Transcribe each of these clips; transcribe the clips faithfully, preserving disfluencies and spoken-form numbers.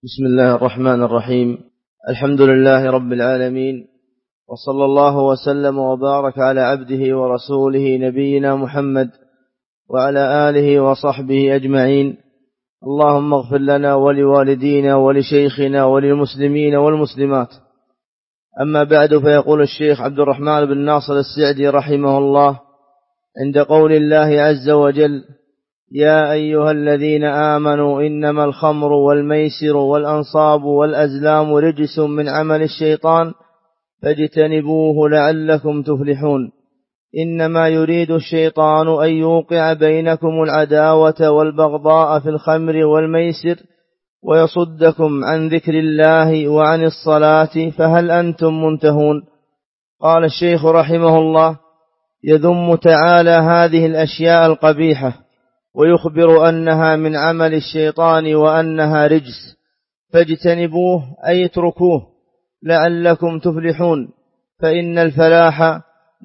بسم الله الرحمن الرحيم. الحمد لله رب العالمين، وصلى الله وسلم وبارك على عبده ورسوله نبينا محمد وعلى آله وصحبه أجمعين. اللهم اغفر لنا ولوالدينا ولشيخنا وللمسلمين والمسلمات. أما بعد، فيقول الشيخ عبد الرحمن بن ناصر السعدي رحمه الله عند قول الله عز وجل: يا أيها الذين آمنوا إنما الخمر والميسر والأنصاب والأزلام رجس من عمل الشيطان فاجتنبوه لعلكم تفلحون. إنما يريد الشيطان أن يوقع بينكم العداوة والبغضاء في الخمر والميسر ويصدكم عن ذكر الله وعن الصلاة فهل أنتم منتهون؟ قال الشيخ رحمه الله: يذم تعالى هذه الأشياء القبيحة ويخبر أنها من عمل الشيطان وأنها رجس، فاجتنبوه أي اتركوه لعلكم تفلحون. فإن الفلاح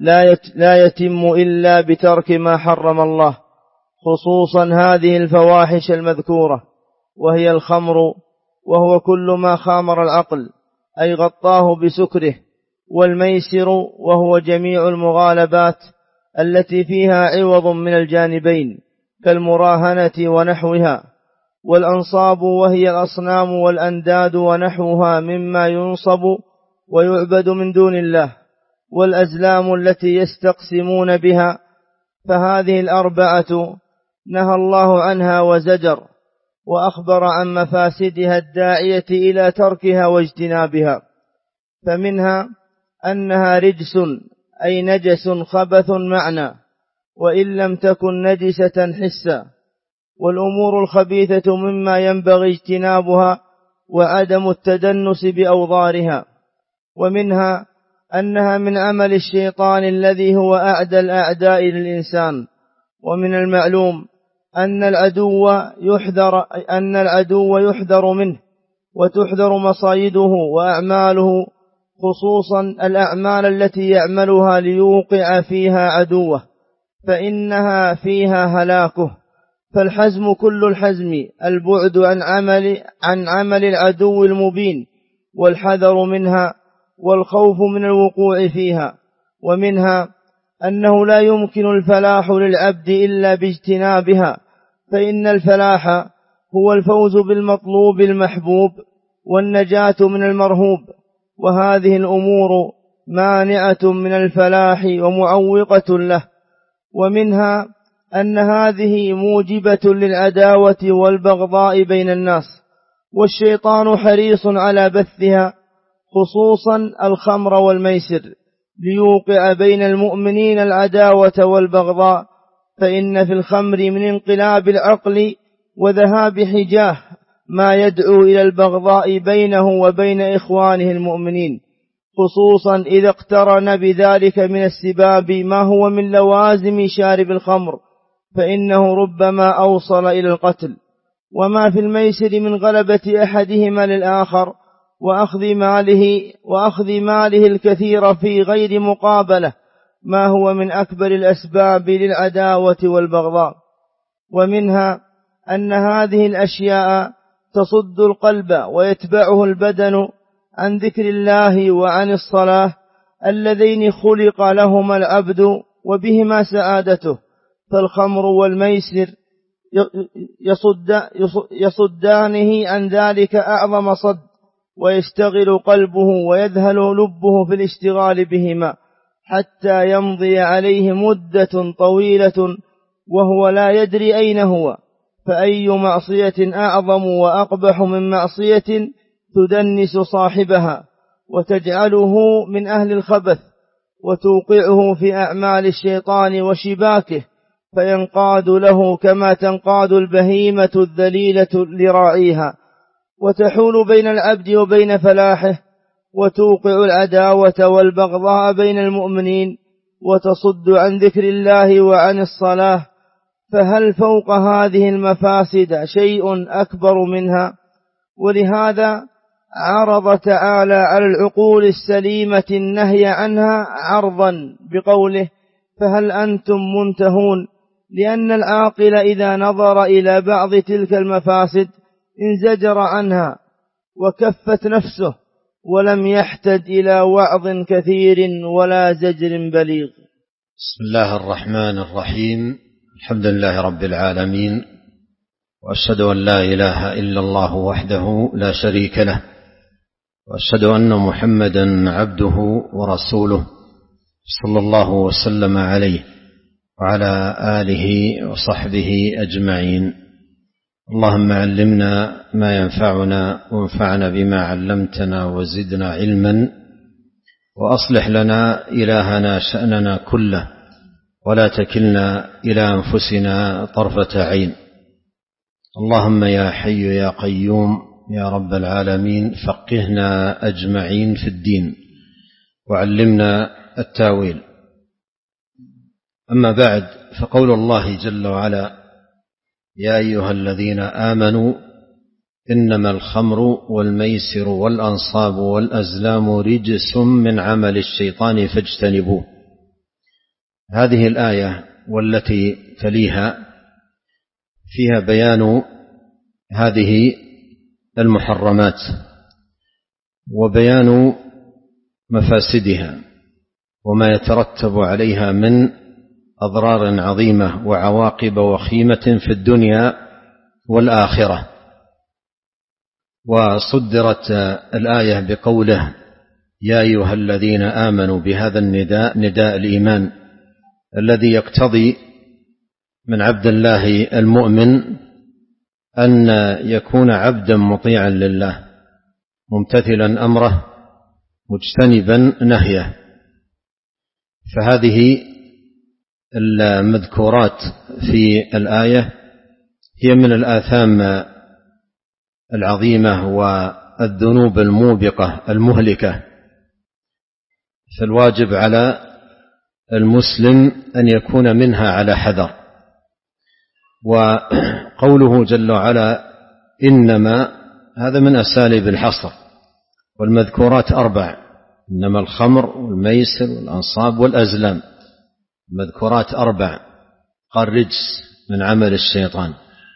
لا يتم إلا بترك ما حرم الله، خصوصا هذه الفواحش المذكورة، وهي الخمر، وهو كل ما خامر العقل أي غطاه بسكره، والميسر وهو جميع المغالبات التي فيها عوض من الجانبين كالمراهنة ونحوها، والأنصاب وهي الأصنام والأنداد ونحوها مما ينصب ويعبد من دون الله، والأزلام التي يستقسمون بها، فهذه الأربعة نهى الله عنها وزجر، وأخبر عن مفاسدها الداعية إلى تركها واجتنابها. فمنها أنها رجس أي نجس خبث معنى، وإن لم تكن نجسة حسا، والأمور الخبيثة مما ينبغي اجتنابها وعدم التدنس بأوضارها. ومنها أنها من عمل الشيطان الذي هو أعدى الأعداء للإنسان. ومن المعلوم أن العدو يحذر أن العدو يحذر منه وتحذر مصايده وأعماله، خصوصا الأعمال التي يعملها ليوقع فيها عدوه، فإنها فيها هلاكه. فالحزم كل الحزم البعد عن عمل عن عمل العدو المبين، والحذر منها، والخوف من الوقوع فيها. ومنها أنه لا يمكن الفلاح للعبد إلا باجتنابها، فإن الفلاح هو الفوز بالمطلوب المحبوب والنجاة من المرهوب، وهذه الأمور مانعة من الفلاح ومعوقة له. ومنها أن هذه موجبة للعداوة والبغضاء بين الناس، والشيطان حريص على بثها، خصوصا الخمر والميسر، ليوقع بين المؤمنين العداوة والبغضاء. فإن في الخمر من انقلاب العقل وذهاب حجاه ما يدعو إلى البغضاء بينه وبين إخوانه المؤمنين، خصوصا إذا اقترن بذلك من السباب ما هو من لوازم شارب الخمر، فإنه ربما أوصل إلى القتل. وما في الميسر من غلبة أحدهما للآخر وأخذ ماله, وأخذ ماله الكثير في غير مقابلة ما هو من أكبر الأسباب للعداوة والبغضاء. ومنها أن هذه الأشياء تصد القلب ويتبعه البدن عن ذكر الله وعن الصلاة اللذين خلق لهما العبد وبهما سعادته. فالخمر والميسر يصد يصدانه عن ذلك أعظم صد، ويشتغل قلبه ويذهل لبه في الاشتغال بهما حتى يمضي عليه مدة طويلة وهو لا يدري أين هو. فأي معصية أعظم وأقبح من معصية تدنس صاحبها وتجعله من أهل الخبث وتوقعه في أعمال الشيطان وشباكه، فينقاد له كما تنقاد البهيمة الذليلة لراعيها، وتحول بين العبد وبين فلاحه، وتوقع العداوة والبغضاء بين المؤمنين، وتصد عن ذكر الله وعن الصلاة. فهل فوق هذه المفاسد شيء أكبر منها؟ ولهذا عرض تعالى على العقول السليمة النهي عنها عرضا بقوله: فهل أنتم منتهون؟ لأن العاقل إذا نظر إلى بعض تلك المفاسد انزجر عنها وكفت نفسه ولم يحتج إلى وعظ كثير ولا زجر بليغ. بسم الله الرحمن الرحيم. الحمد لله رب العالمين، وأشهد أن لا إله إلا الله وحده لا شريك له، وأشهد أن محمدا عبده ورسوله صلى الله وسلم عليه وعلى آله وصحبه أجمعين. اللهم علمنا ما ينفعنا وانفعنا بما علمتنا وزدنا علما، وأصلح لنا إلهنا شأننا كله ولا تكلنا إلى أنفسنا طرفة عين. اللهم يا حي يا قيوم يا رب العالمين فقهنا أجمعين في الدين وعلمنا التاويل. أما بعد، فقول الله جل وعلا: يا أيها الذين آمنوا إنما الخمر والميسر والأنصاب والأزلام رجس من عمل الشيطان فاجتنبوه. هذه الآية والتي تليها فيها بيان هذه المحرمات وبيان مفاسدها وما يترتب عليها من أضرار عظيمة وعواقب وخيمة في الدنيا والآخرة. وصدرت الآية بقوله: يا أيها الذين آمنوا، بهذا النداء، نداء الإيمان الذي يقتضي من عبد الله المؤمن أن يكون عبدا مطيعا لله ممتثلا أمره مجتنبا نهيه. فهذه المذكورات في الآية هي من الآثام العظيمة والذنوب الموبقة المهلكة، فالواجب على المسلم أن يكون منها على حذر. وقوله جل وعلا إنما، هذا من أساليب الحصر، والمذكورات أربع: إنما الخمر والميسر والأنصاب والأزلام. المذكورات أربع، قال رجس من عمل الشيطان.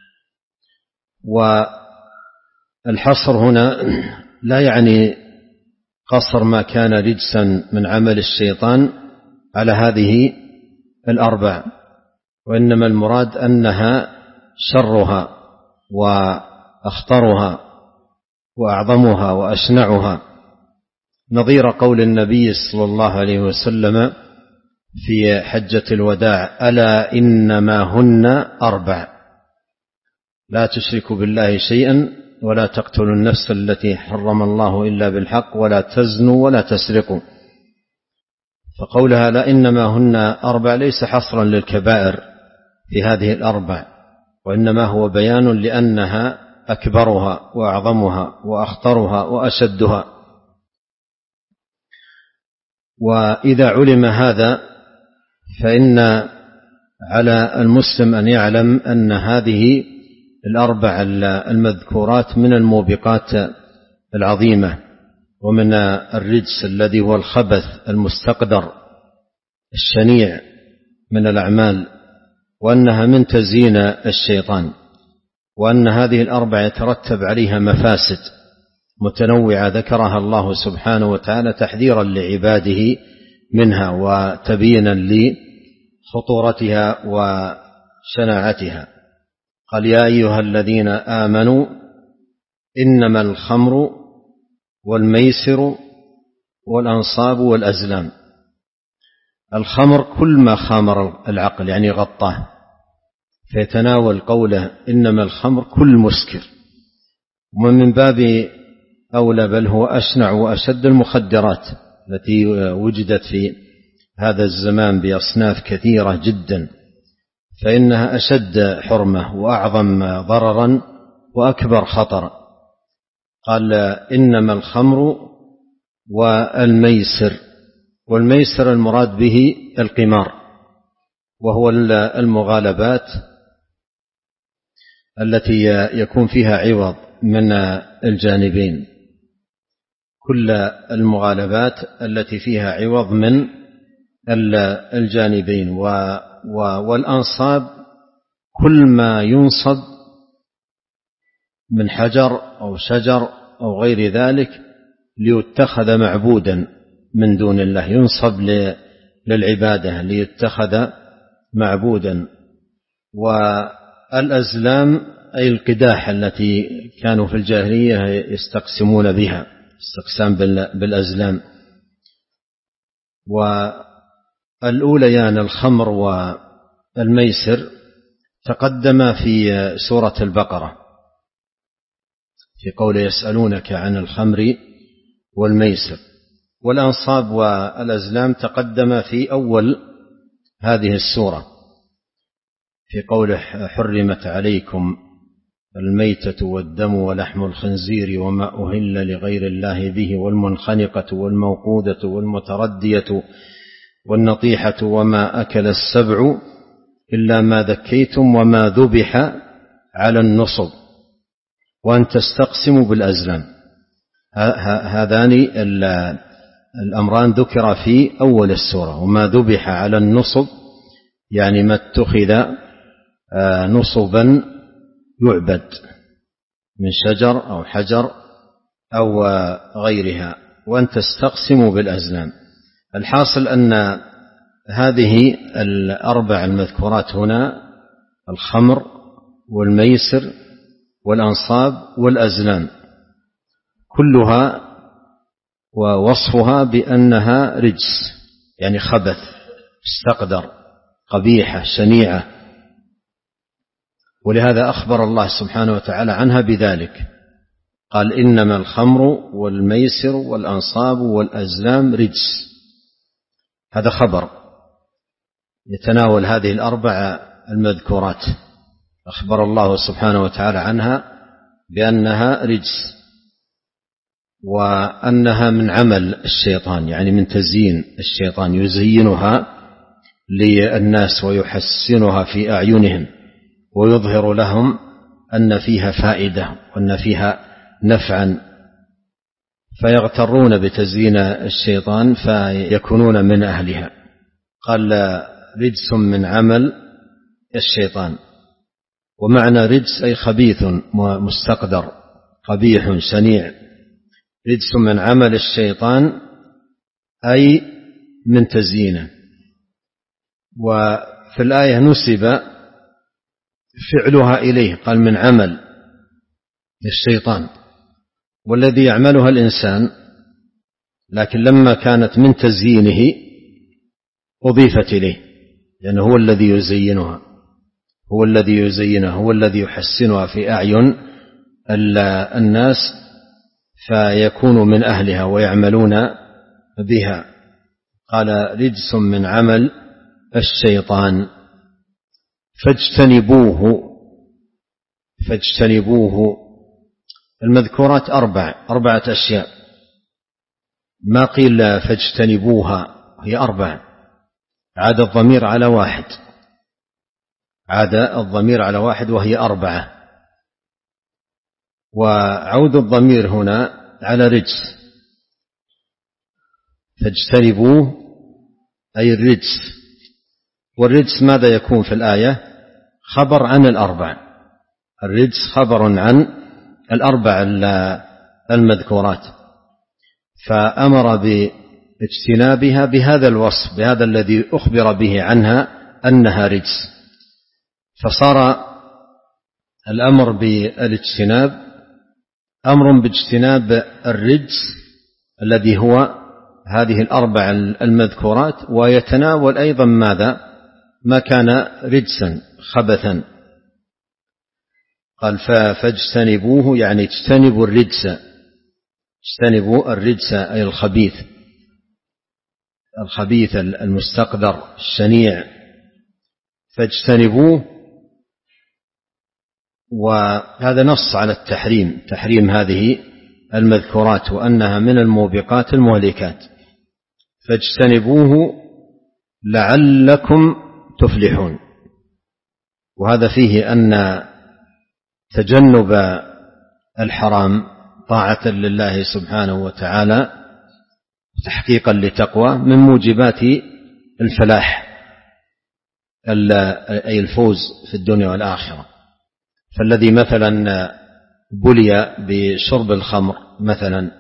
والحصر هنا لا يعني قصر ما كان رجسا من عمل الشيطان على هذه الأربع، وإنما المراد أنها شرها وأخطرها وأعظمها وأشنعها، نظير قول النبي صلى الله عليه وسلم في حجة الوداع: ألا إنما هن أربع: لا تشركوا بالله شيئا، ولا تقتلوا النفس التي حرم الله إلا بالحق، ولا تزنوا، ولا تسرقوا. فقولها لا إنما هن أربع ليس حصرا للكبائر في هذه الأربع، وإنما هو بيان لأنها أكبرها وأعظمها وأخطرها وأشدها. وإذا علم هذا فإن على المسلم أن يعلم أن هذه الأربع المذكورات من الموبقات العظيمة ومن الرجس الذي هو الخبث المستقدر الشنيع من الأعمال، وأنها من تزيين الشيطان، وأن هذه الأربع يترتب عليها مفاسد متنوعة ذكرها الله سبحانه وتعالى تحذيرا لعباده منها وتبيينا لخطورتها وشناعتها. قال: يا أيها الذين آمنوا إنما الخمر والميسر والأنصاب والأزلام. الخمر كل ما خامر العقل، يعني غطاه، فيتناول قوله إنما الخمر كل مسكر، ومن باب أولى بل هو أشنع وأشد المخدرات التي وجدت في هذا الزمان بأصناف كثيرة جدا، فإنها أشد حرمة وأعظم ضررا وأكبر خطر. قال: إنما الخمر والميسر. والميسر المراد به القمار، وهو المغالبات التي يكون فيها عوض من الجانبين، كل المغالبات التي فيها عوض من الجانبين. والأنصاب كل ما ينصب من حجر أو شجر أو غير ذلك ليتخذ معبودا من دون الله، ينصب للعبادة ليتخذ معبودا. والأزلام أي القداح التي كانوا في الجاهلية يستقسمون بها، استقسام بالأزلام. والأوليان الخمر والميسر تقدم في سورة البقرة في قول يسألونك عن الخمر والميسر، والأنصاب والأزلام تقدم في أول هذه السورة في قوله حرمت عليكم الميتة والدم ولحم الخنزير وما أهل لغير الله به والمنخنقة والموقودة والمتردية والنطيحة وما أكل السبع إلا ما ذكيتم وما ذبح على النصب وأن تستقسموا بالأزلام. هذان الأمران ذكر في أول السورة. وما ذبح على النصب يعني ما اتخذ نصبا يعبد من شجر أو حجر أو غيرها، وأن تستقسموا بالأزلام. الحاصل أن هذه الأربع المذكورات هنا الخمر والميسر والأنصاب والأزلام كلها ووصفها بأنها رجس، يعني خبث مستقدر قبيحة شنيعة، ولهذا أخبر الله سبحانه وتعالى عنها بذلك، قال إنما الخمر والميسر والأنصاب والأزلام رجس. هذا خبر يتناول هذه الأربع المذكورات، أخبر الله سبحانه وتعالى عنها بأنها رجس وأنها من عمل الشيطان، يعني من تزيين الشيطان، يزينها للناس ويحسنها في أعينهم ويظهر لهم أن فيها فائدة وأن فيها نفعا، فيغترون بتزيين الشيطان فيكونون من أهلها. قال رجس من عمل الشيطان، ومعنى رجس أي خبيث مستقدر قبيح شنيع. رجس من عمل الشيطان أي من تزيينه. وفي الآية نسب فعلها إليه، قال من عمل الشيطان، والذي يعملها الإنسان، لكن لما كانت من تزيينه أضيفت إليه، لأنه هو الذي يزينها، هو الذي يزينها، هو الذي يحسنها في أعين الناس فيكون من أهلها ويعملون بها. قال رجس من عمل الشيطان فاجتنبوه. فاجتنبوه المذكورات أربع أربعة أشياء، ما قيل فاجتنبوها، هي أربع، عاد الضمير على واحد، عاد الضمير على واحد وهي أربعة، وعود الضمير هنا على رجس. فاجتنبوه أي الرجس. والرجس ماذا يكون في الآية؟ خبر عن الأربع. الرجس خبر عن الأربع المذكورات، فأمر باجتنابها بهذا الوصف، بهذا الذي أخبر به عنها أنها رجس، فصار الأمر بالاجتناب أمر باجتناب الرجس الذي هو هذه الأربع المذكورات، ويتناول أيضا ماذا؟ ما كان رجسا خبثا. قال فاجتنبوه يعني اجتنبوا الرجس، اجتنبوا الرجس أي الخبيث، الخبيث المستقدر الشنيع، فاجتنبوه. وهذا نص على التحريم، تحريم هذه المذكورات وأنها من الموبقات المهلكات. فاجتنبوه لعلكم تفلحون. وهذا فيه أن تجنب الحرام طاعة لله سبحانه وتعالى تحقيقا لتقوى من موجبات الفلاح أي الفوز في الدنيا والآخرة. فالذي مثلا بلي بشرب الخمر مثلا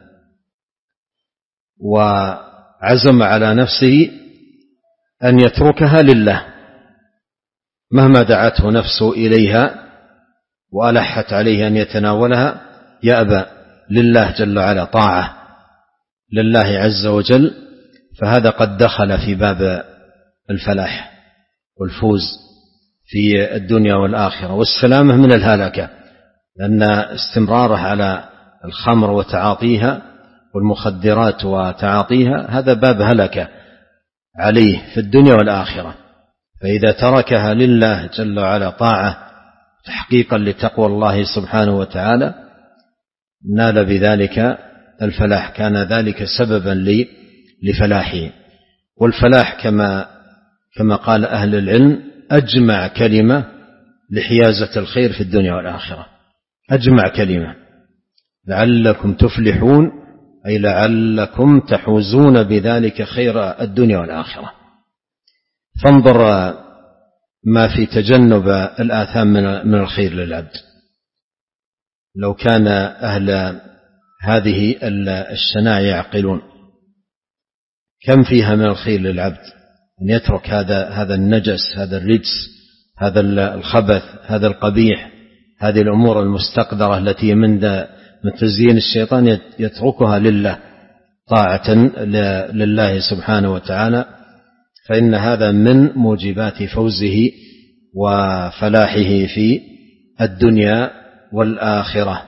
وعزم على نفسه أن يتركها لله مهما دعته نفسه إليها وألحت عليه أن يتناولها يأبى لله جل وعلا، طاعة لله عز وجل، فهذا قد دخل في باب الفلاح والفوز في الدنيا والآخرة والسلامة من الهلكة، لأن استمراره على الخمر وتعاطيها والمخدرات وتعاطيها هذا باب هلكة عليه في الدنيا والآخرة. فإذا تركها لله جل وعلا طاعة تحقيقا لتقوى الله سبحانه وتعالى نال بذلك الفلاح، كان ذلك سببا لفلاحه. والفلاح كما كما قال أهل العلم أجمع كلمة لحيازة الخير في الدنيا والآخرة، أجمع كلمة، لعلكم تفلحون أي لعلكم تحوزون بذلك خير الدنيا والآخرة. فانظر ما في تجنب الآثام من الخير للعبد. لو كان أهل هذه الشناع يعقلون كم فيها من الخير للعبد، أن يترك هذا هذا النجس، هذا الرجس، هذا الخبث، هذا القبيح، هذه الأمور المستقدرة التي من من تزيين الشيطان، يتركها لله طاعة لله سبحانه وتعالى، فإن هذا من موجبات فوزه وفلاحه في الدنيا والآخرة.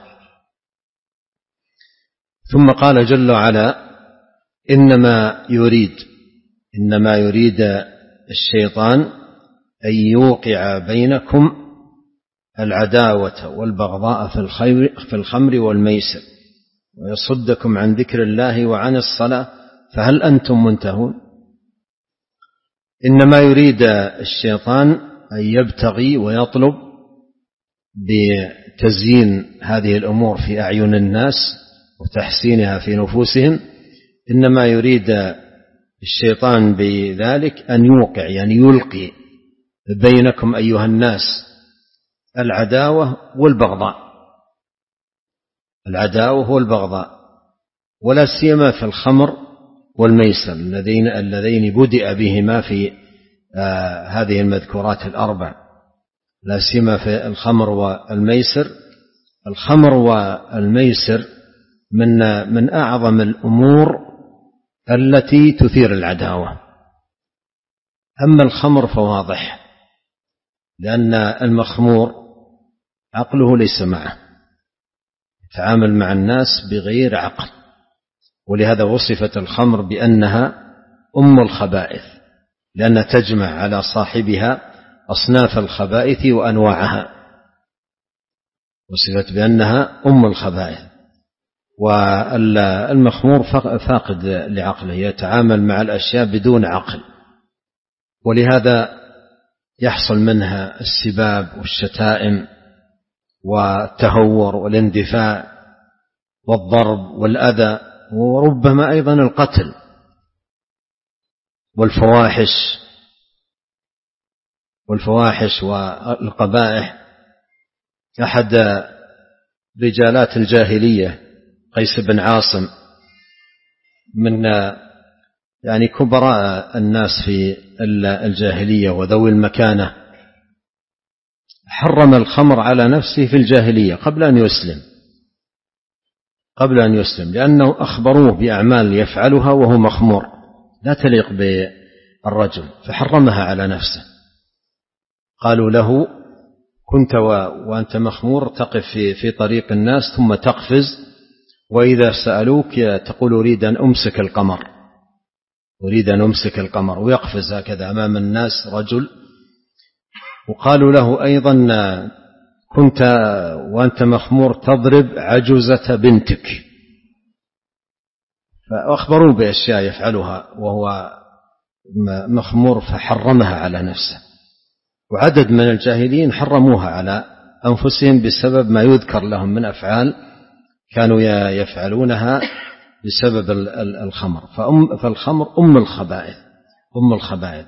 ثم قال جل وعلا إنما يريد إنما يريد الشيطان أن يوقع بينكم العداوة والبغضاء في الخمر والميسر ويصدكم عن ذكر الله وعن الصلاة فهل أنتم منتهون. إنما يريد الشيطان أن يبتغي ويطلب بتزيين هذه الأمور في أعين الناس وتحسينها في نفوسهم. إنما يريد الشيطان بذلك أن يوقع يعني يلقي بينكم أيها الناس العداوة والبغضاء، العداوة والبغضاء، ولا سيما في الخمر والميسر اللذين اللذين بدأ بهما في آه هذه المذكورات الأربع، لا سيما في الخمر والميسر. الخمر والميسر من من أعظم الأمور التي تثير العداوة. أما الخمر فواضح، لأن المخمور عقله ليس معه، يتعامل مع الناس بغير عقل، ولهذا وصفت الخمر بأنها أم الخبائث، لأنها تجمع على صاحبها أصناف الخبائث وأنواعها، وصفت بأنها أم الخبائث. والمخمور فاقد لعقله، يتعامل مع الأشياء بدون عقل، ولهذا يحصل منها السباب والشتائم والتهور والاندفاع والضرب والأذى، وربما أيضا القتل والفواحش والفواحش والقبائح. أحد رجالات الجاهلية قيس بن عاصم من يعني كبراء الناس في الجاهلية وذوي المكانة، حرم الخمر على نفسه في الجاهلية قبل أن يسلم قبل أن يسلم لأنه أخبروه بأعمال يفعلها وهو مخمور لا تليق بالرجل، فحرمها على نفسه. قالوا له كنت وأنت مخمور تقف في في طريق الناس ثم تقفز، وإذا سألوك تقول أريد أن أمسك القمر أريد أن أمسك القمر ويقفز هكذا أمام الناس رجل. وقالوا له أيضا كنت وأنت مخمور تضرب عجوزة بنتك، فأخبروا بأشياء يفعلها وهو مخمور فحرمها على نفسه. وعدد من الجاهلين حرموها على أنفسهم بسبب ما يذكر لهم من أفعال كانوا يفعلونها بسبب الخمر. فأم فالخمر أم الخبائث أم الخبائث.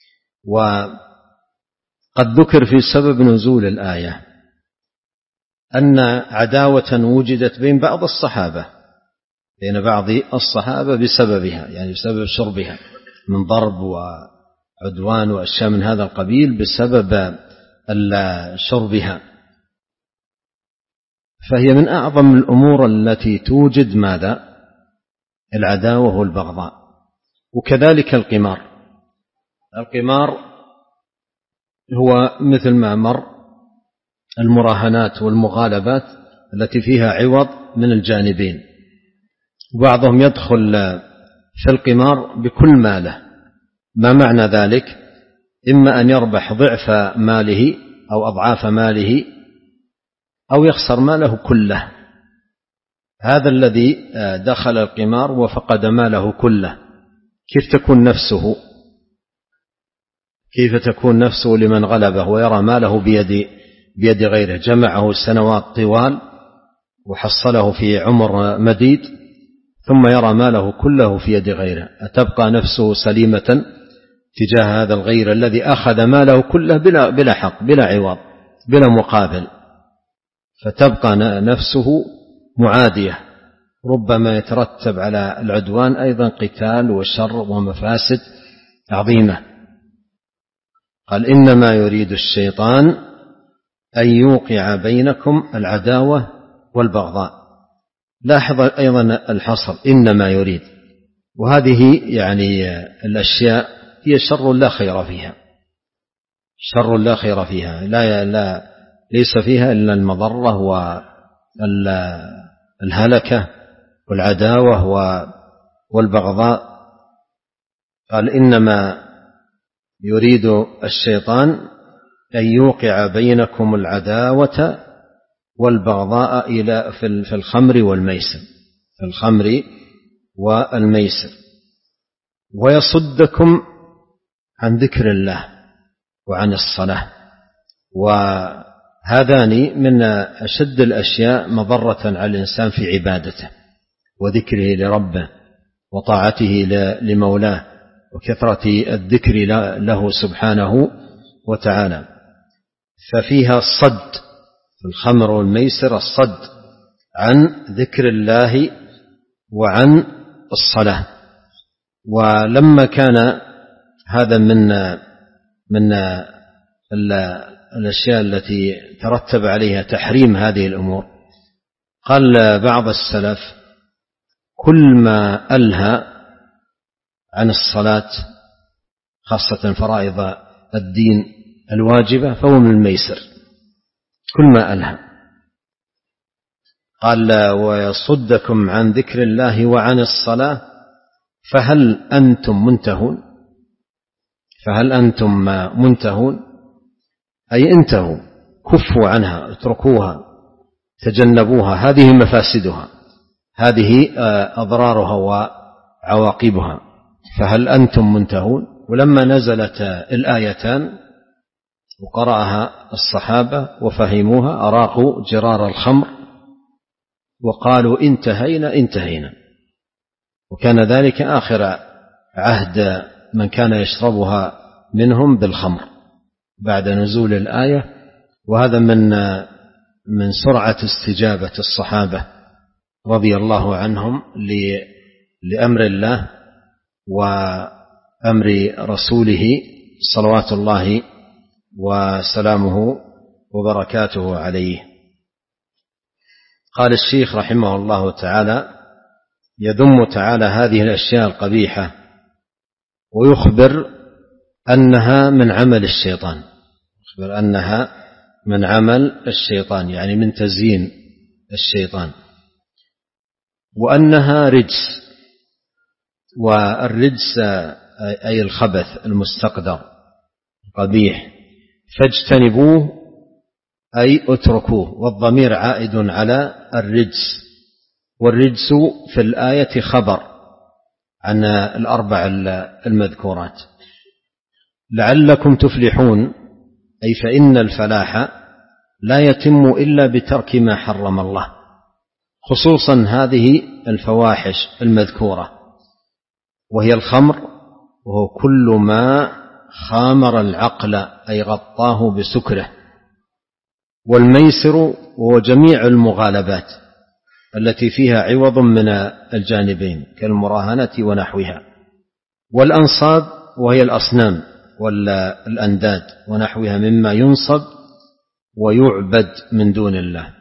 وقد ذكر في سبب نزول الآية أن عداوة وجدت بين بعض الصحابة بين بعض الصحابة بسببها، يعني بسبب شربها من ضرب وعدوان وأشياء من هذا القبيل بسبب شربها. فهي من أعظم الأمور التي توجد ماذا؟ العداوة والبغضاء. وكذلك القمار. القمار هو مثل ما مر المراهنات والمغالبات التي فيها عوض من الجانبين، وبعضهم يدخل في القمار بكل ماله. ما معنى ذلك؟ إما أن يربح ضعف ماله أو أضعاف ماله أو يخسر ماله كله. هذا الذي دخل القمار وفقد ماله كله، كيف تكون نفسه؟ كيف تكون نفسه لمن غلبه ويرى ماله بيد بيد غيره؟ جمعه سنوات طوال وحصله في عمر مديد، ثم يرى ماله كله في يد غيره. أتبقى نفسه سليمة تجاه هذا الغير الذي أخذ ماله كله بلا, بلا حق بلا عوض بلا مقابل؟ فتبقى نفسه معادية، ربما يترتب على العدوان أيضا قتال وشر ومفاسد عظيمة. قال إنما يريد الشيطان أن يوقع بينكم العداوة والبغضاء. لاحظ أيضا الحصر إنما يريد، وهذه يعني الأشياء هي شر لا خير فيها، شر لا خير فيها، لا, لا ليس فيها إلا المضرة والهلكة والعداوة والبغضاء. قال إنما يريد الشيطان أن يوقع بينكم العداوة والبغضاء إلى في الخمر والميسر في الخمر والميسر ويصدكم عن ذكر الله وعن الصلاة. وهذان من أشد الأشياء مضرة على الإنسان في عبادته وذكره لربه وطاعته لمولاه وكثرة الذكر له سبحانه وتعالى. ففيها الصد في الخمر والميسر، الصد عن ذكر الله وعن الصلاة. ولما كان هذا من من الأشياء التي ترتب عليها تحريم هذه الأمور، قال بعض السلف كل ما ألهى عن الصلاة خاصة فرائض الدين الواجبة فهو من الميسر، كل ما ألهى. قال ويصدكم عن ذكر الله وعن الصلاة فهل أنتم منتهون؟ فهل أنتم منتهون أي انتهوا، كفوا عنها، اتركوها، تجنبوها، هذه مفاسدها، هذه أضرارها وعواقبها. فهل أنتم منتهون؟ ولما نزلت الآيتان وقرأها الصحابة وفهموها أراقوا جرار الخمر وقالوا انتهينا انتهينا. وكان ذلك آخر عهد من كان يشربها منهم بالخمر بعد نزول الآية. وهذا من من سرعة استجابة الصحابة رضي الله عنهم لأمر الله وأمر رسوله صلوات الله وسلامه وبركاته عليه. قال الشيخ رحمه الله تعالى يذم تعالى هذه الأشياء القبيحة ويخبر أنها من عمل الشيطان، يخبر أنها من عمل الشيطان يعني من تزيين الشيطان، وأنها رجس. والرجس أي الخبث المستقدر قبيح، فاجتنبوه أي اتركوه، والضمير عائد على الرجس. والرجس في الآية خبر عن الأربع المذكورات. لعلكم تفلحون أي فإن الفلاح لا يتم إلا بترك ما حرم الله، خصوصا هذه الفواحش المذكورة وهي الخمر، وهو كل ما خامر العقل أي غطاه بسكره والميسر هو جميع المغالبات التي فيها عوض من الجانبين كالمراهنة ونحوها. والأنصاب وهي الأصنام والأنداد ونحوها مما ينصب ويعبد من دون الله.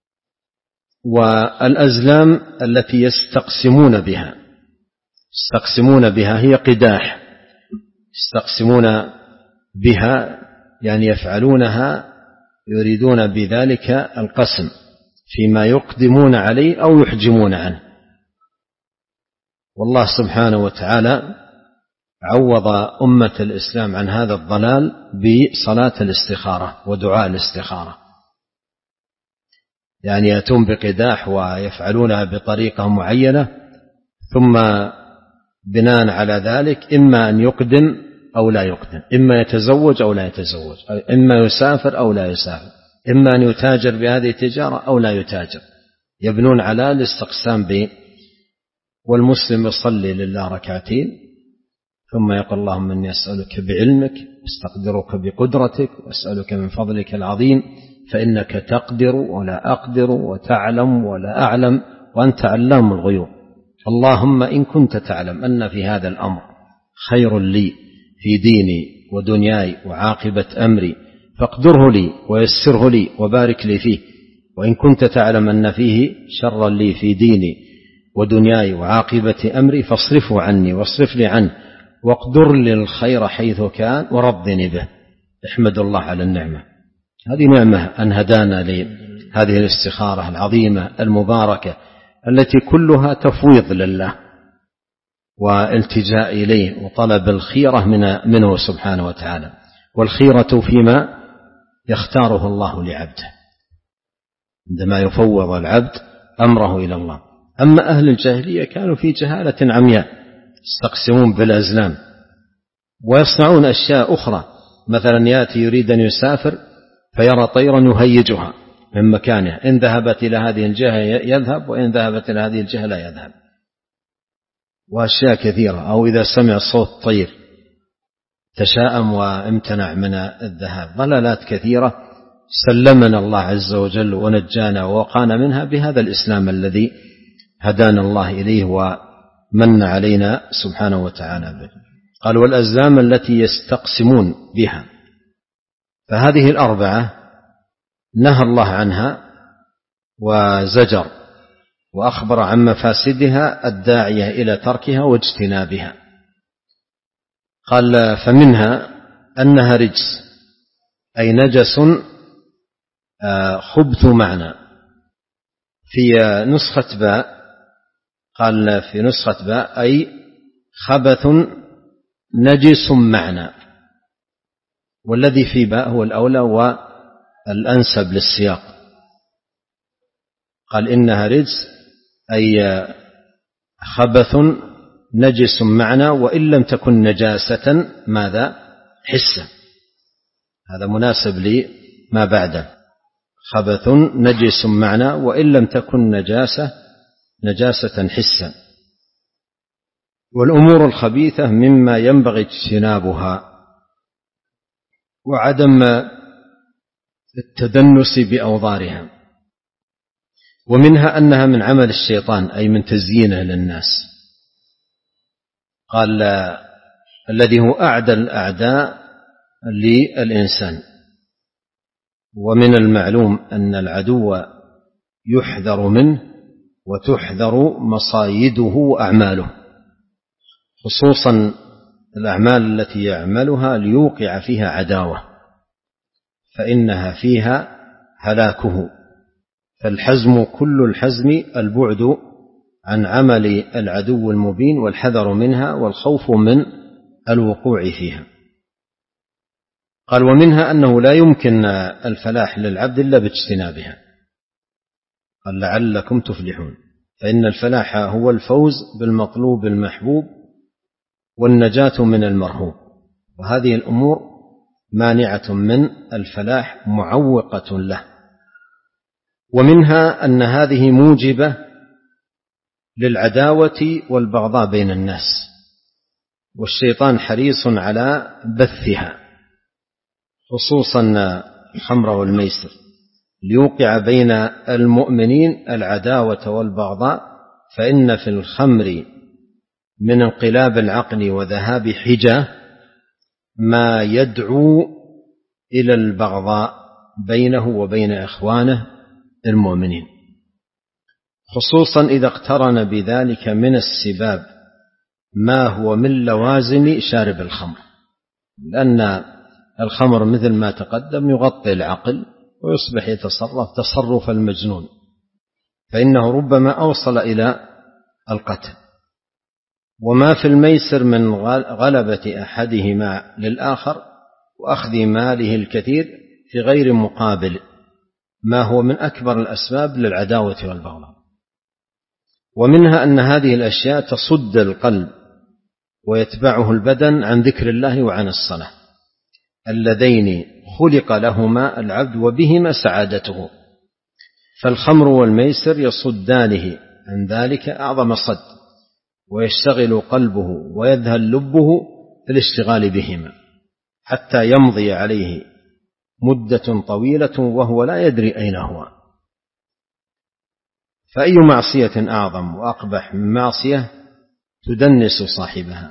والأزلام التي يستقسمون بها يستقسمون بها هي قداح، يستقسمون بها يعني يفعلونها يريدون بذلك القسم فيما يقدمون عليه أو يحجمون عنه. والله سبحانه وتعالى عوض أمة الإسلام عن هذا الضلال بصلاة الاستخارة ودعاء الاستخارة، يعني يأتون بقداح ويفعلونها بطريقة معينة، ثم بناء على ذلك إما أن يقدم أو لا يقدم، إما يتزوج أو لا يتزوج، إما يسافر أو لا يسافر، إما أن يتاجر بهذه التجارة أو لا يتاجر، يبنون على الاستقسام به. والمسلم يصلي لله ركعتين ثم يقول اللهم إني أسألك بعلمك أستقدرك بقدرتك وأسألك من فضلك العظيم فإنك تقدر ولا أقدر وتعلم ولا أعلم وأنت علام الغيوب. اللهم إن كنت تعلم أن في هذا الأمر خير لي في ديني ودنياي وعاقبة أمري فاقدره لي ويسره لي وبارك لي فيه، وإن كنت تعلم أن فيه شرا لي في ديني ودنياي وعاقبة أمري فاصرفه عني واصرف لي عنه واقدر لي الخير حيث كان ورضني به. احمد الله على النعمة، هذه نعمة أن هدانا لهذه الاستخارة العظيمة المباركة التي كلها تفويض لله والتجاء إليه وطلب الخيرة منه سبحانه وتعالى، والخيرة فيما يختاره الله لعبده عندما يفوض العبد أمره إلى الله. أما أهل الجاهلية كانوا في جهالة عمياء، يستقسمون بالأزلام ويصنعون أشياء أخرى، مثلا يأتي يريد أن يسافر فيرى طيرا يهيجها من مكانه، إن ذهبت إلى هذه الجهة يذهب وإن ذهبت إلى هذه الجهة لا يذهب، وأشياء كثيرة. أو إذا سمع صوت طير تشاءم وامتنع من الذهاب. ضلالات كثيرة سلمنا الله عز وجل ونجانا ووقانا منها بهذا الإسلام الذي هدانا الله إليه ومن علينا سبحانه وتعالى به. قال والأزلام التي يستقسمون بها، فهذه الأربعة نهى الله عنها وزجر وأخبر عن مفاسدها الداعية إلى تركها واجتنابها. قال فمنها أنها رجس أي نجس خبث معنى. في نسخة باء قال في نسخة باء أي خبث نجس معنى، والذي في باء هو الأولى والأنسب للسياق. قال إنها رجس أي خبث نجس معنى وإن لم تكن نجاسة ماذا حسا، هذا مناسب لما بعده. خبث نجس معنى وإن لم تكن نجاسة نجاسة حسا. والأمور الخبيثة مما ينبغي اجتنابها وعدم التدنس بأوضارها. ومنها أنها من عمل الشيطان أي من تزيينه للناس. قال الذي هو أعدى الأعداء للإنسان. ومن المعلوم أن العدو يحذر منه وتحذر مصايده وأعماله، خصوصا الأعمال التي يعملها ليوقع فيها عداوة فإنها فيها هلاكه. فالحزم كل الحزم البعد عن عمل العدو المبين والحذر منها والخوف من الوقوع فيها. قال ومنها أنه لا يمكن الفلاح للعبد إلا باجتنابها. قال لعلكم تفلحون، فإن الفلاح هو الفوز بالمطلوب المحبوب والنجاة من المرهوب، وهذه الأمور مانعة من الفلاح معوقة له. ومنها أن هذه موجبة للعداوة والبغضاء بين الناس، والشيطان حريص على بثها، خصوصا الخمر والميسر ليوقع بين المؤمنين العداوة والبغضاء، فإن في الخمر من انقلاب العقل وذهاب حجة ما يدعو إلى البغضاء بينه وبين إخوانه المؤمنين، خصوصا إذا اقترن بذلك من السباب ما هو من لوازم شارب الخمر، لأن الخمر مثل ما تقدم يغطي العقل ويصبح يتصرف تصرف المجنون، فإنه ربما أوصل إلى القتل. وما في الميسر من غلبة أحدهما للآخر وأخذ ماله الكثير في غير مقابل، ما هو من أكبر الأسباب للعداوة والبغضاء. ومنها أن هذه الأشياء تصد القلب ويتبعه البدن عن ذكر الله وعن الصلاة، اللذين خلق لهما العبد وبهما سعادته، فالخمر والميسر يصدانه عن ذلك أعظم صد، ويشتغل قلبه ويذهل لبه في الاشتغال بهما حتى يمضي عليه مدة طويلة وهو لا يدري أين هو. فأي معصية أعظم وأقبح من معصية تدنس صاحبها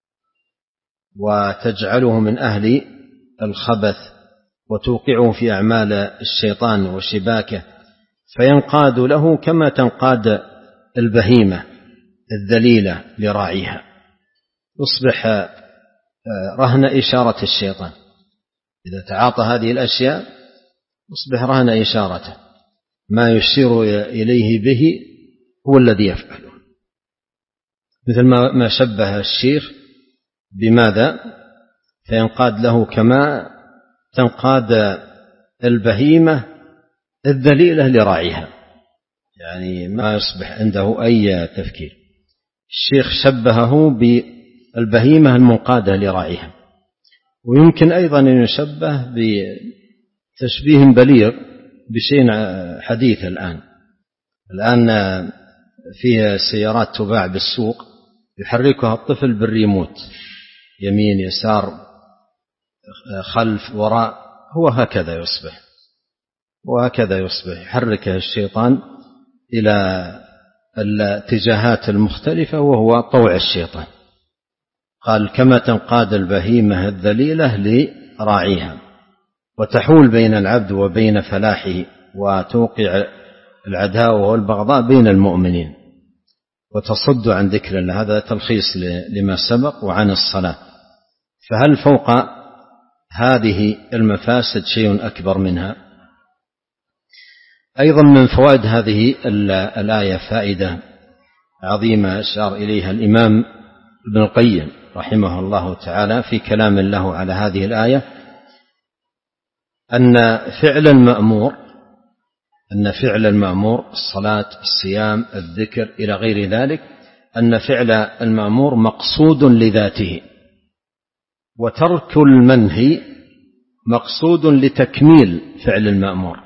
وتجعله من أهل الخبث وتوقعه في أعمال الشيطان وشباكه، فينقاد له كما تنقاد البهيمة الذليلة لراعيها، يصبح رهن إشارة الشيطان. إذا تعاطى هذه الأشياء يصبح رهن إشارته، ما يشير إليه به هو الذي يفعله، مثل ما شبه الشيخ بماذا؟ فينقاد له كما تنقاد البهيمة الذليلة لراعيها، يعني ما يصبح عنده أي تفكير. الشيخ شبهه بالبهيمة المنقادة لراعيها. ويمكن أيضا أن يشبه بتشبيه بليغ بشيء حديث الآن الآن فيها سيارات تباع بالسوق يحركها الطفل بالريموت، يمين يسار خلف وراء، هو هكذا يصبح وهكذا يصبح يحركه الشيطان إلى الاتجاهات المختلفة وهو طوع الشيطان. قال كما تنقاد البهيمة الذليلة لراعيها، وتحول بين العبد وبين فلاحه، وتوقع العداوة والبغضاء بين المؤمنين، وتصد عن ذكر الله. هذا تلخيص لما سبق. وعن الصلاة، فهل فوق هذه المفاسد شيء أكبر منها؟ أيضا من فوائد هذه الآية فائدة عظيمة أشار إليها الإمام ابن القيم رحمه الله تعالى في كلام له على هذه الآية، أن فعل المأمور أن فعل المأمور الصلاة، الصيام، الذكر إلى غير ذلك، أن فعل المأمور مقصود لذاته، وترك المنهي مقصود لتكميل فعل المأمور،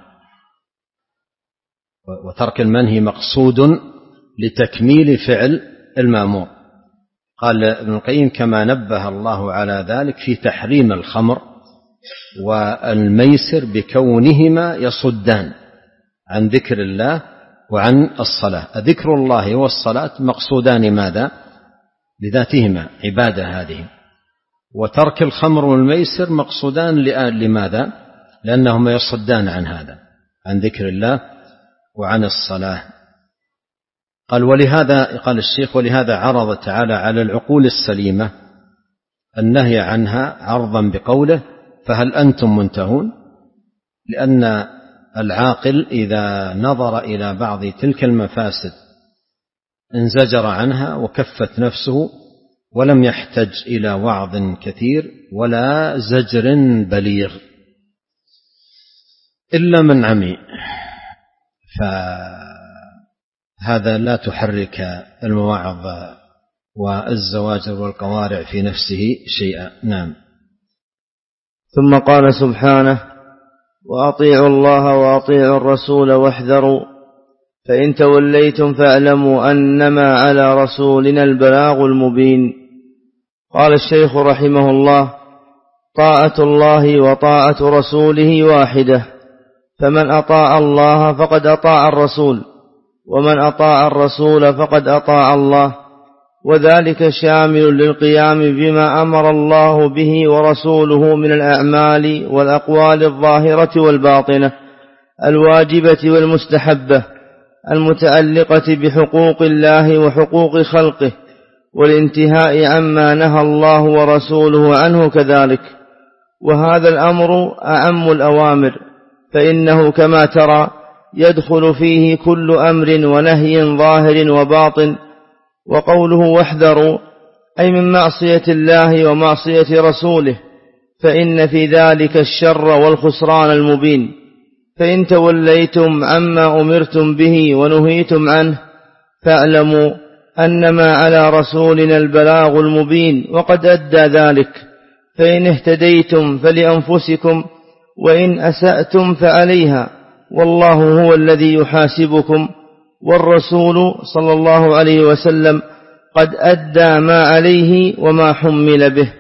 وترك المنهي مقصود لتكميل فعل المأمور. قال ابن القيم كما نبه الله على ذلك في تحريم الخمر والميسر بكونهما يصدان عن ذكر الله وعن الصلاة. ذكر الله والصلاة مقصودان ماذا؟ لذاتهما، عبادة هذه. وترك الخمر والميسر مقصودان لماذا؟ لأنهما يصدان عن هذا، عن ذكر الله وعن الصلاة. قال ولهذا قال الشيخ ولهذا عرض تعالى على العقول السليمة النهي عنها عرضا بقوله فهل أنتم منتهون، لأن العاقل إذا نظر إلى بعض تلك المفاسد انزجر عنها وكفت نفسه، ولم يحتج إلى وعظ كثير ولا زجر بليغ إلا من عمي، فهذا لا تحرك المواعظ والزواجر والقوارع في نفسه شيئا. نعم. ثم قال سبحانه وأطيعوا الله وأطيعوا الرسول واحذروا فإن توليتم فاعلموا أنما على رسولنا البلاغ المبين. قال الشيخ رحمه الله طاعة الله وطاعة رسوله واحدة، فمن أطاع الله فقد أطاع الرسول، ومن أطاع الرسول فقد أطاع الله، وذلك شامل للقيام بما أمر الله به ورسوله من الأعمال والأقوال الظاهرة والباطنة الواجبة والمستحبة المتعلقة بحقوق الله وحقوق خلقه، والانتهاء عما نهى الله ورسوله عنه كذلك. وهذا الأمر أعم الأوامر، فإنه كما ترى يدخل فيه كل أمر ونهي ظاهر وباطن. وقوله واحذروا أي من معصية الله ومعصية رسوله، فإن في ذلك الشر والخسران المبين. فإن توليتم عما أمرتم به ونهيتم عنه فاعلموا أنما على رسولنا البلاغ المبين، وقد أدى ذلك. فإن اهتديتم فلأنفسكم، وإن أسأتم فعليها، والله هو الذي يحاسبكم، والرسول صلى الله عليه وسلم قد أدى ما عليه وما حمل به.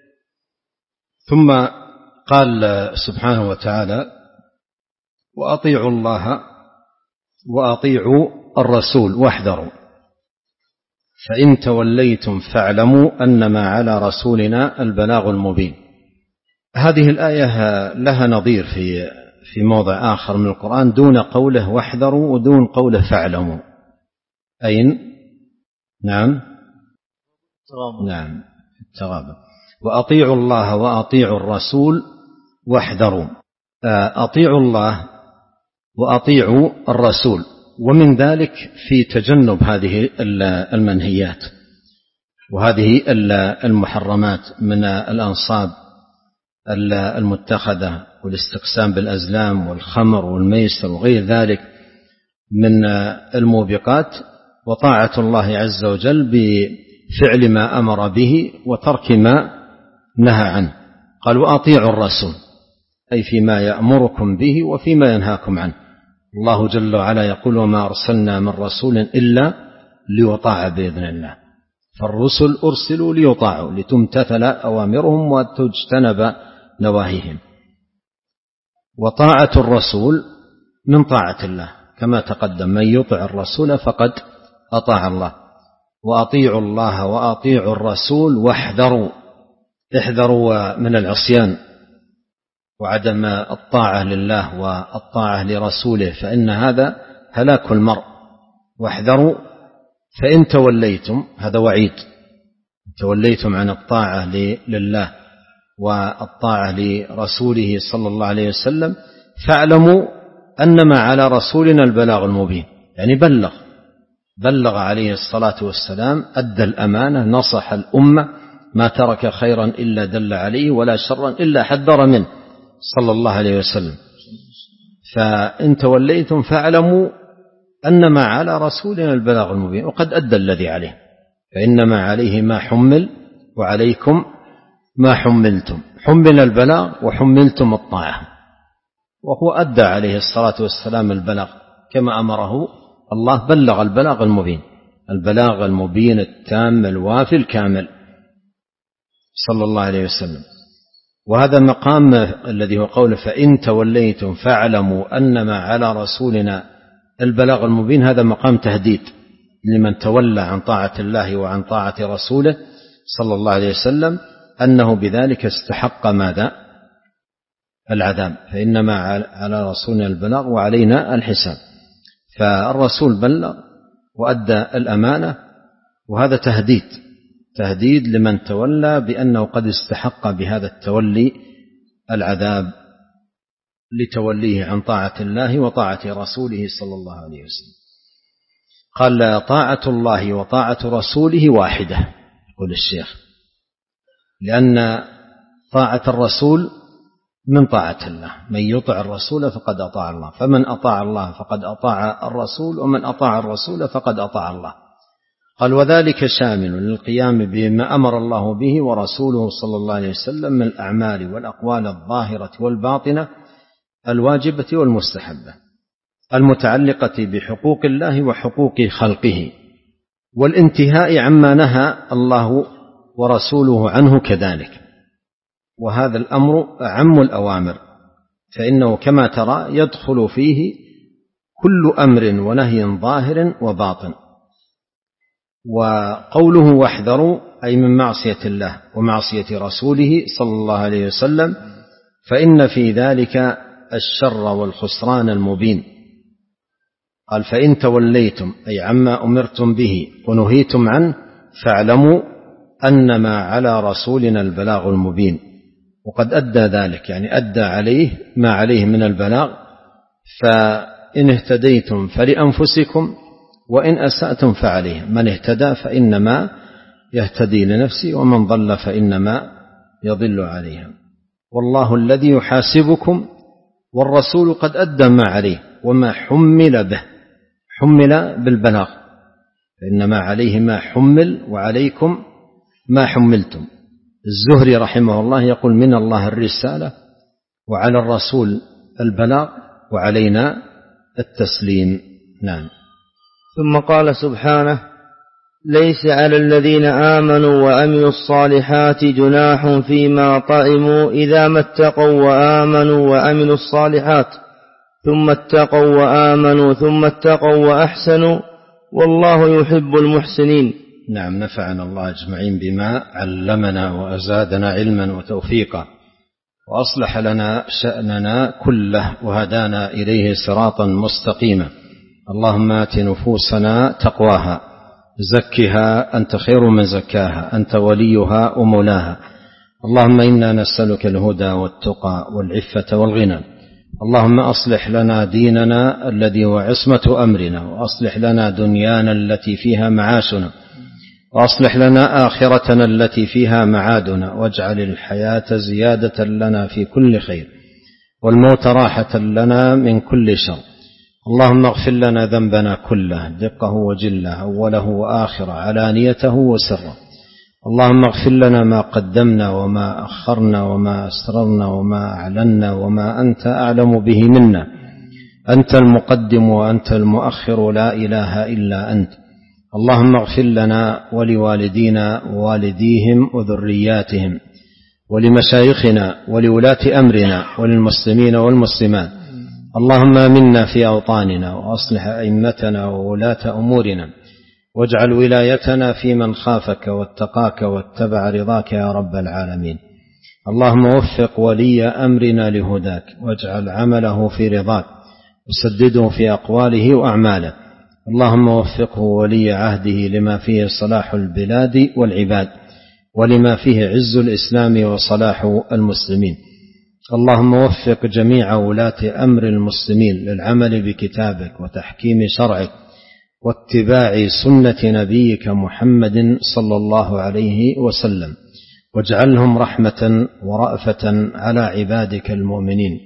ثم قال سبحانه وتعالى: وأطيعوا الله وأطيعوا الرسول واحذروا فإن توليتم فاعلموا أنما على رسولنا البلاغ المبين. هذه الآية لها نظير في في موضع آخر من القرآن دون قوله واحذروا ودون قوله فاعلموا. أين؟ نعم نعم التغابن. وأطيعوا الله وأطيعوا الرسول واحذروا. أطيعوا الله وأطيعوا الرسول، ومن ذلك في تجنب هذه المنهيات وهذه المحرمات من الأنصاب المتخذة والاستقسام بالأزلام والخمر والميسر وغير ذلك من الموبقات، وطاعة الله عز وجل بفعل ما أمر به وترك ما نهى عنه. قال وأطيعوا الرسول أي فيما يأمركم به وفيما ينهاكم عنه. الله جل وعلا يقول: وما أرسلنا من رسول إلا ليطاع بإذن الله. فالرسل أرسلوا ليطاعوا، لتمتثل أوامرهم وتجتنب نواهيهم. وطاعة الرسول من طاعة الله كما تقدم: من يطع الرسول فقد أطاع الله. وأطيعوا الله وأطيعوا الرسول واحذروا. احذروا من العصيان وعدم الطاعة لله والطاعة لرسوله، فإن هذا هلاك المرء. واحذروا فإن توليتم، هذا وعيد، توليتم عن الطاعة لله والطاعة لرسوله صلى الله عليه وسلم، فاعلموا أنما على رسولنا البلاغ المبين. يعني بلغ بلغ عليه الصلاة والسلام، أدى الأمانة، نصح الأمة، ما ترك خيرا إلا دل عليه ولا شرا إلا حذر منه صلى الله عليه وسلم. فإن توليتم فاعلموا أنما على رسولنا البلاغ المبين، وقد أدى الذي عليه، فإنما عليه ما حمل وعليكم ما حملتم. حمل البلاغ وحملتم الطاعة، وهو أدى عليه الصلاة والسلام البلاغ كما أمره الله، بلغ البلاغ المبين، البلاغ المبين التام الوافي الكامل صلى الله عليه وسلم. وهذا مقام الذي هو قوله فإن توليتم فاعلموا أنما على رسولنا البلاغ المبين، هذا مقام تهديد لمن تولى عن طاعة الله وعن طاعة رسوله صلى الله عليه وسلم، أنه بذلك استحق ماذا؟ العذاب. فإنما على رسولنا البلاغ وعلينا الحساب. فالرسول بلغ وأدى الأمانة، وهذا تهديد تهديد لمن تولى بأنه قد استحق بهذا التولي العذاب لتوليه عن طاعة الله وطاعة رسوله صلى الله عليه وسلم. قال طاعة الله وطاعة رسوله واحدة، يقول الشيخ، لأن طاعة الرسول من طاعة الله، من يطع الرسول فقد أطاع الله، فمن أطاع الله فقد أطاع الرسول، ومن أطاع الرسول فقد أطاع الله. قال وذلك شامل للقيام بما أمر الله به ورسوله صلى الله عليه وسلم من الأعمال والأقوال الظاهرة والباطنة الواجبة والمستحبة المتعلقة بحقوق الله وحقوق خلقه، والانتهاء عما نهى الله ورسوله عنه كذلك. وهذا الأمر أعم الأوامر، فإنه كما ترى يدخل فيه كل أمر ونهي ظاهر وباطن. وقوله واحذروا أي من معصية الله ومعصية رسوله صلى الله عليه وسلم، فإن في ذلك الشر والخسران المبين. قال فإن توليتم أي عما أمرتم به ونهيتم عنه فاعلموا أنما على رسولنا البلاغ المبين. وقد أدى ذلك، يعني أدى عليه ما عليه من البلاغ، فإن اهتديتم فلأنفسكم وإن أسأتم فعليه. من اهتدى فإنما يهتدي لنفسه ومن ضل فإنما يضل عليها. والله الذي يحاسبكم والرسول قد أدى ما عليه وما حمل به، حمل بالبلاغ، فإنما عليه ما حمل وعليكم ما حملتم. الزهري رحمه الله يقول من الله الرسالة وعلى الرسول البلاغ وعلينا التسليم. نعم. ثم قال سبحانه ليس على الذين آمنوا وعملوا الصالحات جناح فيما طعموا إذا ما اتقوا وآمنوا وعملوا الصالحات ثم اتقوا وآمنوا ثم اتقوا وأحسنوا والله يحب المحسنين. نعم. نفعنا الله أجمعين بما علمنا وأزادنا علما وتوفيقا وأصلح لنا شأننا كله وهدانا إليه صراطا مستقيما. اللهم آت نفوسنا تقواها زكها أنت خير من زكاها أنت وليها ومولاها. اللهم إنا نسألك الهدى والتقى والعفة والغنى. اللهم أصلح لنا ديننا الذي هو عصمة أمرنا، وأصلح لنا دنيانا التي فيها معاشنا، وأصلح لنا آخرتنا التي فيها معادنا، واجعل الحياة زيادة لنا في كل خير والموت راحة لنا من كل شر. اللهم اغفر لنا ذنبنا كله دقه وجله أوله وآخره علانيته وسره. اللهم اغفر لنا ما قدمنا وما أخرنا وما أسررنا وما أعلنا وما أنت أعلم به منا. أنت المقدم وأنت المؤخر لا إله إلا أنت. اللهم اغفر لنا ولوالدينا ووالديهم وذرياتهم ولمشايخنا ولولاة أمرنا وللمسلمين والمسلمات. اللهم آمنا في أوطاننا وأصلح أئمتنا وولاة أمورنا، واجعل ولايتنا في من خافك واتقاك واتبع رضاك يا رب العالمين. اللهم وفق ولي أمرنا لهداك، واجعل عمله في رضاك، وسدده في أقواله وأعماله. اللهم وفقه ولي عهده لما فيه صلاح البلاد والعباد، ولما فيه عز الإسلام وصلاح المسلمين. اللهم وفق جميع ولاة أمر المسلمين للعمل بكتابك وتحكيم شرعك واتباع سنة نبيك محمد صلى الله عليه وسلم، واجعلهم رحمة ورأفة على عبادك المؤمنين.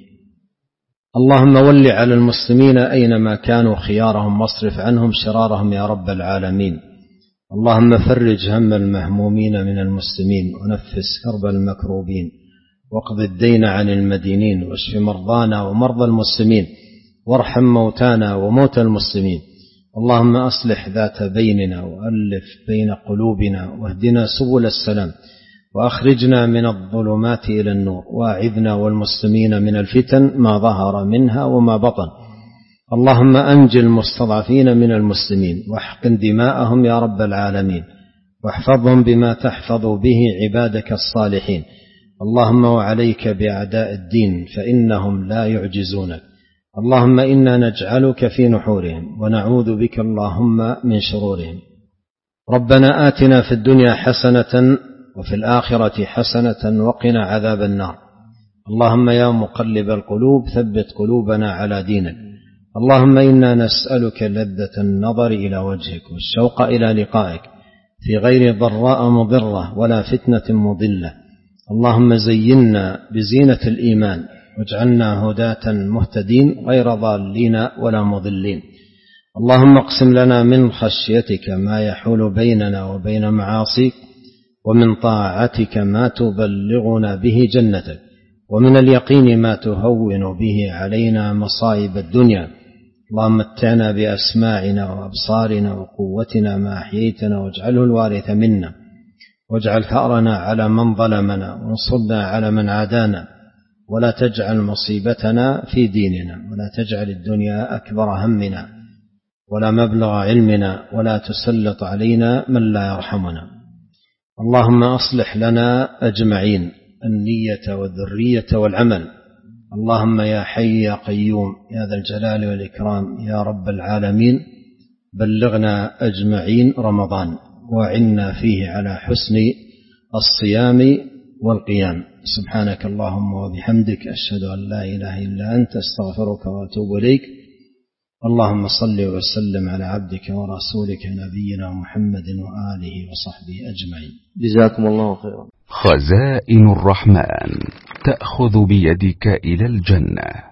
اللهم ول على المسلمين أينما كانوا خيارهم، واصرف عنهم شرارهم يا رب العالمين. اللهم فرج هم المهمومين من المسلمين، ونفس كرب المكروبين، واقض الدين عن المدينين، واشف مرضانا ومرضى المسلمين، وارحم موتانا وموتى المسلمين. اللهم أصلح ذات بيننا وألف بين قلوبنا، واهدنا سبل السلام، وأخرجنا من الظلمات إلى النور، وأعذنا والمسلمين من الفتن ما ظهر منها وما بطن. اللهم أنج المستضعفين من المسلمين، واحقن دماءهم يا رب العالمين، واحفظهم بما تحفظ به عبادك الصالحين. اللهم وعليك بأعداء الدين فإنهم لا يعجزونك. اللهم إنا نجعلك في نحورهم، ونعوذ بك اللهم من شرورهم. ربنا آتنا في الدنيا حسنة وفي الآخرة حسنة وقنا عذاب النار. اللهم يا مقلب القلوب ثبت قلوبنا على دينك. اللهم إنا نسألك لذة النظر إلى وجهك والشوق إلى لقائك في غير ضراء مضرة ولا فتنة مضلة. اللهم زينا بزينة الإيمان، واجعلنا هداة مهتدين غير ضالين ولا مضلين. اللهم اقسم لنا من خشيتك ما يحول بيننا وبين معاصيك، ومن طاعتك ما تبلغنا به جنتك، ومن اليقين ما تهون به علينا مصائب الدنيا. اللهم متعنا بأسماعنا وأبصارنا وقوتنا ما أحييتنا، واجعله الوارث منا، واجعل ثأرنا على من ظلمنا، وانصرنا على من عادانا، ولا تجعل مصيبتنا في ديننا، ولا تجعل الدنيا أكبر همنا ولا مبلغ علمنا، ولا تسلط علينا من لا يرحمنا. اللهم أصلح لنا أجمعين النية والذرية والعمل. اللهم يا حي يا قيوم يا ذا الجلال والإكرام يا رب العالمين، بلغنا أجمعين رمضان، وعنا فيه على حسن الصيام والقيام. سبحانك اللهم وبحمدك، أشهد أن لا إله إلا أنت، أستغفرك وأتوب إليك. اللهم صل وسلم على عبدك ورسولك نبينا محمد وآله وصحبه أجمعين. جزاكم الله خيرا. خزائن الرحمن تأخذ بيدك إلى الجنة.